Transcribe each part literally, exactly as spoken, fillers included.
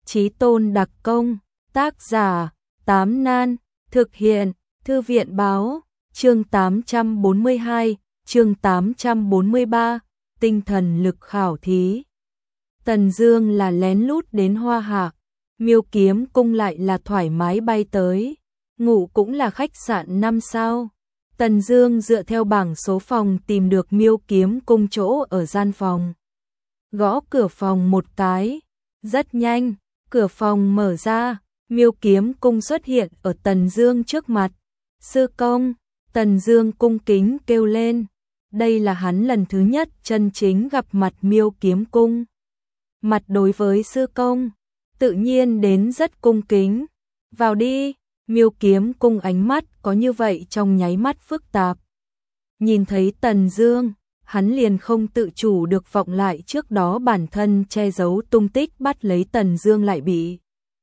Chí Tôn đặc công, tác giả, Tám Nan, thực hiện, Thư viện báo, chương tám trăm bốn mươi hai, chương tám trăm bốn mươi ba, tinh thần lực khảo thí. Tần Dương là lén lút đến Hoa Hạ, Miêu Kiếm Cung lại là thoải mái bay tới, ngủ cũng là khách sạn năm sao. Tần Dương dựa theo bảng số phòng tìm được Miêu Kiếm Cung chỗ ở gian phòng. Gõ cửa phòng một cái, rất nhanh, cửa phòng mở ra, Miêu Kiếm Cung xuất hiện ở Tần Dương trước mặt. Sư công, Tần Dương cung kính kêu lên. Đây là hắn lần thứ nhất chân chính gặp mặt Miêu Kiếm Cung. Mặt đối với sư công, tự nhiên đến rất cung kính. Vào đi, Miêu Kiếm Cung ánh mắt có như vậy trong nháy mắt phức tạp. Nhìn thấy Tần Dương, hắn liền không tự chủ được vọng lại trước đó bản thân che giấu tung tích bắt lấy Tần Dương lại bị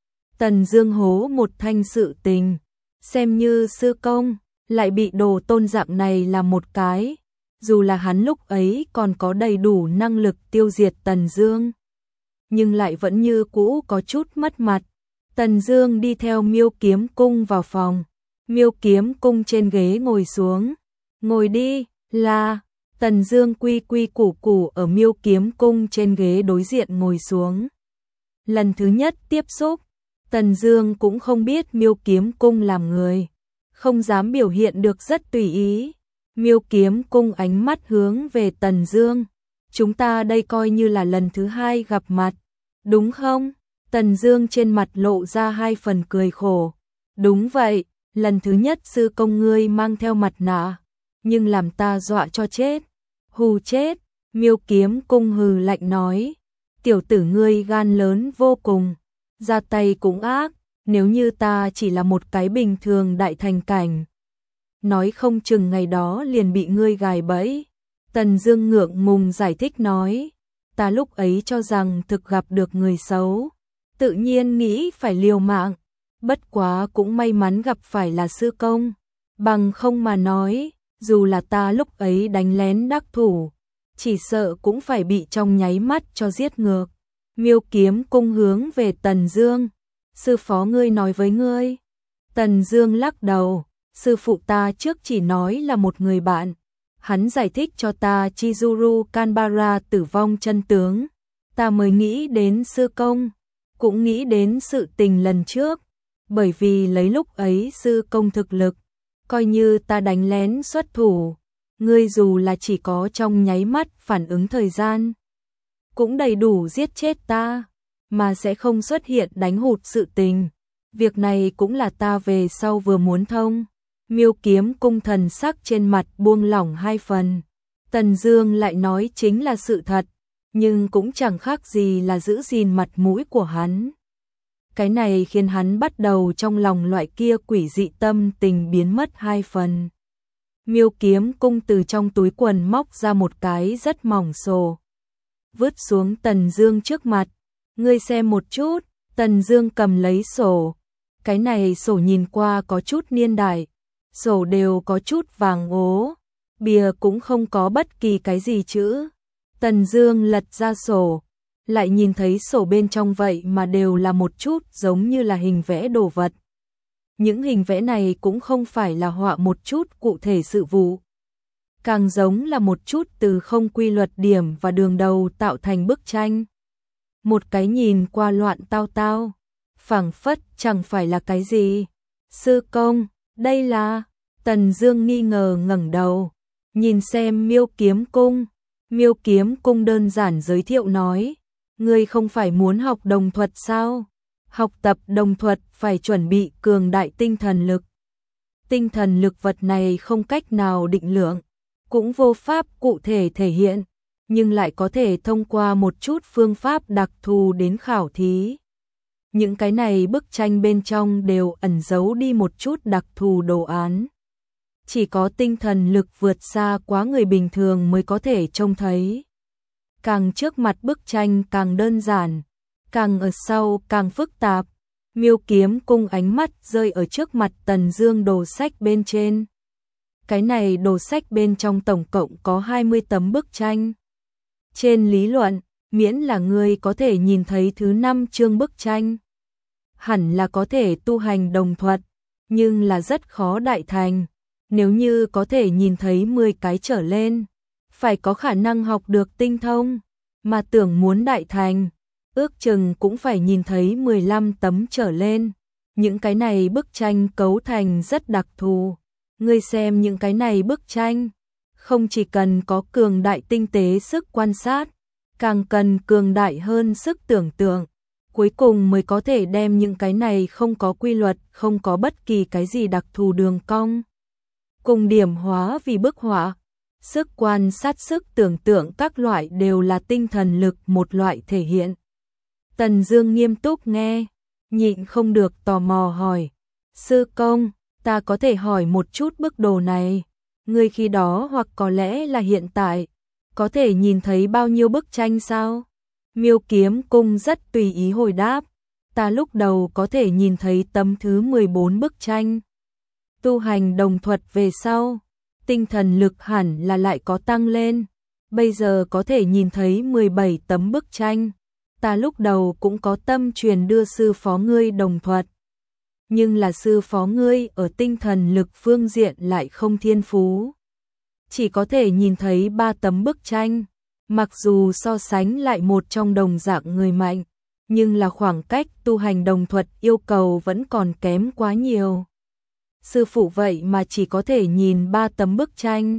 Tần Dương hố một thanh sự tình, xem như sư công, lại bị đồ tôn dạng này là một cái, dù là hắn lúc ấy còn có đầy đủ năng lực tiêu diệt Tần Dương, nhưng lại vẫn như cũ có chút mất mặt. Tần Dương đi theo Miêu Kiếm Cung vào phòng, Miêu Kiếm Cung trên ghế ngồi xuống, ngồi đi, là, Tần Dương quy quy củ củ ở Miêu Kiếm Cung trên ghế đối diện ngồi xuống. Lần thứ nhất tiếp xúc, Tần Dương cũng không biết Miêu Kiếm Cung làm người, không dám biểu hiện được rất tùy ý. Miêu Kiếm Cung ánh mắt hướng về Tần Dương, chúng ta đây coi như là lần thứ hai gặp mặt, đúng không? Tần Dương trên mặt lộ ra hai phần cười khổ. Đúng vậy, lần thứ nhất sư công ngươi mang theo mặt nạ, nhưng làm ta dọa cho chết. Hù chết, Miêu Kiếm Cung hừ lạnh nói, tiểu tử ngươi gan lớn vô cùng, ra tay cũng ác, nếu như ta chỉ là một cái bình thường đại thành cảnh, nói không chừng ngày đó liền bị ngươi gài bẫy. Tần Dương ngượng ngùng giải thích nói, ta lúc ấy cho rằng thực gặp được người xấu, tự nhiên nghĩ phải liều mạng, bất quá cũng may mắn gặp phải là sư công, bằng không mà nói, dù là ta lúc ấy đánh lén đắc thủ, chỉ sợ cũng phải bị trong nháy mắt cho giết ngược. Miêu Kiếm Cung hướng về Tần Dương, sư phó ngươi nói với ngươi. Tần Dương lắc đầu, sư phụ ta trước chỉ nói là một người bạn, hắn giải thích cho ta Chizuru Kanbara tử vong chân tướng, ta mới nghĩ đến sư công, cũng nghĩ đến sự tình lần trước, bởi vì lấy lúc ấy sư công thực lực, coi như ta đánh lén xuất thủ, ngươi dù là chỉ có trong nháy mắt phản ứng thời gian, cũng đầy đủ giết chết ta, mà sẽ không xuất hiện đánh hụt sự tình. Việc này cũng là ta về sau vừa muốn thông. Miêu Kiếm Cung thần sắc trên mặt buông lỏng hai phần. Tần Dương lại nói chính là sự thật, nhưng cũng chẳng khác gì là giữ gìn mặt mũi của hắn. Cái này khiến hắn bắt đầu trong lòng loại kia quỷ dị tâm tình biến mất hai phần. Miêu Kiếm Cung từ trong túi quần móc ra một cái rất mỏng sổ, vứt xuống Tần Dương trước mặt. Ngươi xem một chút. Tần Dương cầm lấy sổ. Cái này sổ nhìn qua có chút niên đại, sổ đều có chút vàng ố, bìa cũng không có bất kỳ cái gì chữ. Tần Dương lật ra sổ, lại nhìn thấy sổ bên trong vậy mà đều là một chút giống như là hình vẽ đồ vật. Những hình vẽ này cũng không phải là họa một chút cụ thể sự vụ, càng giống là một chút từ không quy luật điểm và đường đầu tạo thành bức tranh. Một cái nhìn qua loạn tao tao, phảng phất chẳng phải là cái gì. Sư công, đây là... Tần Dương nghi ngờ ngẩng đầu, nhìn xem Miêu Kiếm Cung. Miêu Kiếm Cung đơn giản giới thiệu nói, ngươi không phải muốn học đồng thuật sao? Học tập đồng thuật phải chuẩn bị cường đại tinh thần lực. Tinh thần lực vật này không cách nào định lượng, cũng vô pháp cụ thể thể hiện, nhưng lại có thể thông qua một chút phương pháp đặc thù đến khảo thí. Những cái này bức tranh bên trong đều ẩn giấu đi một chút đặc thù đồ án. Chỉ có tinh thần lực vượt xa quá người bình thường mới có thể trông thấy. Càng trước mặt bức tranh càng đơn giản, càng ở sau càng phức tạp. Miêu Kiếm Cung ánh mắt rơi ở trước mặt Tần Dương đồ sách bên trên. Cái này đồ sách bên trong tổng cộng có hai mươi tấm bức tranh. Trên lý luận, miễn là ngươi có thể nhìn thấy thứ năm chương bức tranh. Hẳn là có thể tu hành đồng thuật, nhưng là rất khó đại thành. Nếu như có thể nhìn thấy mười cái trở lên, phải có khả năng học được tinh thông, mà tưởng muốn đại thành, ước chừng cũng phải nhìn thấy mười lăm tấm trở lên. Những cái này bức tranh cấu thành rất đặc thù. Ngươi xem những cái này bức tranh, không chỉ cần có cường đại tinh tế sức quan sát, càng cần cường đại hơn sức tưởng tượng, cuối cùng mới có thể đem những cái này không có quy luật, không có bất kỳ cái gì đặc thù đường cong, cùng điểm hóa vì bức họa. Sức quan sát, sức tưởng tượng các loại đều là tinh thần lực một loại thể hiện. Tần Dương nghiêm túc nghe, nhịn không được tò mò hỏi, sư công, ta có thể hỏi một chút bức đồ này, ngươi khi đó hoặc có lẽ là hiện tại, có thể nhìn thấy bao nhiêu bức tranh sao? Miêu Kiếm Cung rất tùy ý hồi đáp, ta lúc đầu có thể nhìn thấy tấm thứ mười bốn bức tranh. Tu hành đồng thuật về sau, tinh thần lực hẳn là lại có tăng lên, bây giờ có thể nhìn thấy mười bảy tấm bức tranh. Ta lúc đầu cũng có tâm truyền đưa sư phó ngươi đồng thuật, nhưng là sư phó ngươi ở tinh thần lực phương diện lại không thiên phú, chỉ có thể nhìn thấy ba tấm bức tranh. Mặc dù so sánh lại một trong đồng dạng người mạnh, nhưng là khoảng cách tu hành đồng thuật yêu cầu vẫn còn kém quá nhiều. Sư phụ vậy mà chỉ có thể nhìn ba tấm bức tranh.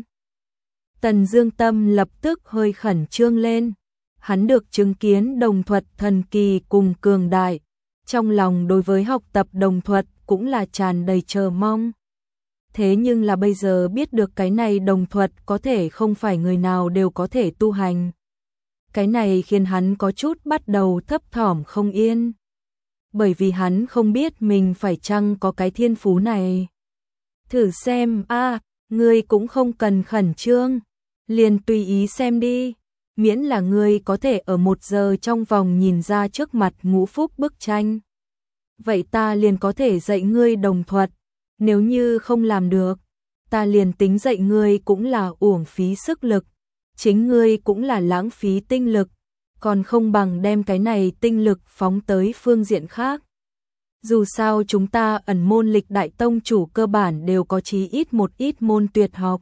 Tần Dương tâm lập tức hơi khẩn trương lên. Hắn được chứng kiến đồng thuật thần kỳ cùng cường đại, trong lòng đối với học tập đồng thuật cũng là tràn đầy chờ mong. Thế nhưng là bây giờ biết được cái này đồng thuật có thể không phải người nào đều có thể tu hành. Cái này khiến hắn có chút bắt đầu thấp thỏm không yên. Bởi vì hắn không biết mình phải chăng có cái thiên phú này. Thử xem, a, à, ngươi cũng không cần khẩn trương, liền tùy ý xem đi. Miễn là ngươi có thể ở một giờ trong vòng nhìn ra trước mặt ngũ phúc bức tranh. Vậy ta liền có thể dạy ngươi đồng thuật, nếu như không làm được, ta liền tính dạy ngươi cũng là uổng phí sức lực, chính ngươi cũng là lãng phí tinh lực, còn không bằng đem cái này tinh lực phóng tới phương diện khác. Dù sao chúng ta ẩn môn lịch đại tông chủ cơ bản đều có chí ít một ít môn tuyệt học.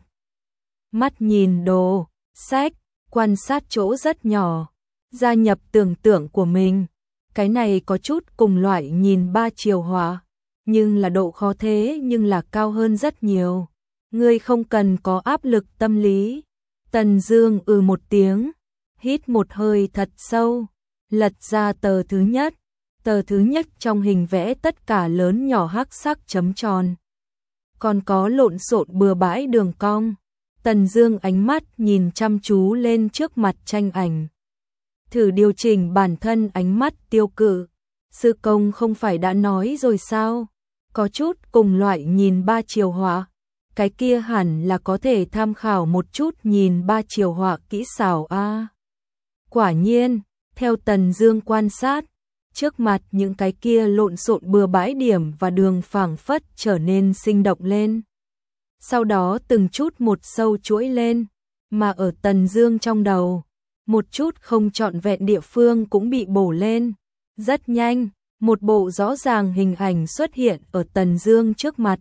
Mắt nhìn đồ, sách, quan sát chỗ rất nhỏ, gia nhập tưởng tượng của mình. Cái này có chút cùng loại nhìn ba chiều họa, nhưng là độ khó thế nhưng là cao hơn rất nhiều. Ngươi không cần có áp lực tâm lý. Tần Dương ừ một tiếng, hít một hơi thật sâu, lật ra tờ thứ nhất. Tờ thứ nhất trong hình vẽ tất cả lớn nhỏ hắc sắc chấm tròn, còn có lộn xộn bừa bãi đường cong. Tần Dương ánh mắt nhìn chăm chú lên trước mặt tranh ảnh, thử điều chỉnh bản thân ánh mắt tiêu cự. Sư công không phải đã nói rồi sao? Có chút cùng loại nhìn ba chiều họa, cái kia hẳn là có thể tham khảo một chút nhìn ba chiều họa kỹ xảo a. À. Quả nhiên, theo Tần Dương quan sát, trước mặt những cái kia lộn xộn bừa bãi điểm và đường phảng phất trở nên sinh động lên. Sau đó từng chút một sâu chuỗi lên, mà ở Tần Dương trong đầu, một chút không trọn vẹn địa phương cũng bị bổ lên. Rất nhanh, một bộ rõ ràng hình ảnh xuất hiện ở Tần Dương trước mặt.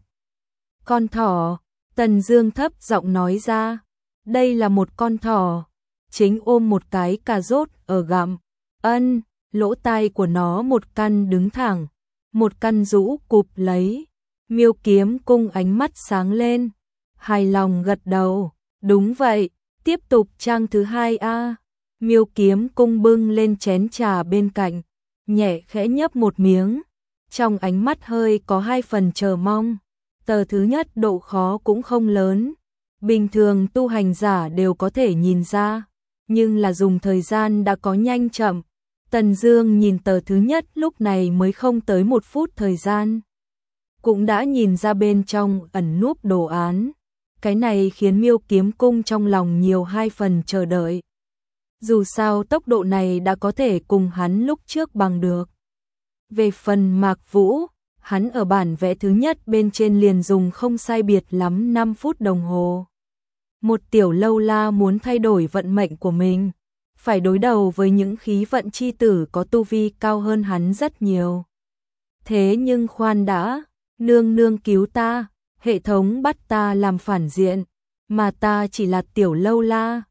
Con thỏ, Tần Dương thấp giọng nói ra, đây là một con thỏ, chính ôm một cái cà rốt ở gặm. Ân, lỗ tai của nó một căn đứng thẳng, một căn rũ cụp lấy. Miêu Kiếm Cung ánh mắt sáng lên, hài lòng gật đầu, đúng vậy, tiếp tục trang thứ hai a. Miêu Kiếm Cung bưng lên chén trà bên cạnh, nhẹ khẽ nhấp một miếng, trong ánh mắt hơi có hai phần chờ mong. Tờ thứ nhất độ khó cũng không lớn, bình thường tu hành giả đều có thể nhìn ra, nhưng là dùng thời gian đã có nhanh chậm. Tần Dương nhìn tờ thứ nhất lúc này mới không tới một phút thời gian, cũng đã nhìn ra bên trong ẩn núp đồ án. Cái này khiến Miêu Kiếm Cung trong lòng nhiều hai phần chờ đợi. Dù sao tốc độ này đã có thể cùng hắn lúc trước bằng được. Về phần Mạc Vũ, hắn ở bản vẽ thứ nhất bên trên liền dùng không sai biệt lắm năm phút đồng hồ. Một tiểu lâu la muốn thay đổi vận mệnh của mình, phải đối đầu với những khí vận chi tử có tu vi cao hơn hắn rất nhiều. Thế nhưng khoan đã, nương nương cứu ta, hệ thống bắt ta làm phản diện, mà ta chỉ là tiểu lâu la,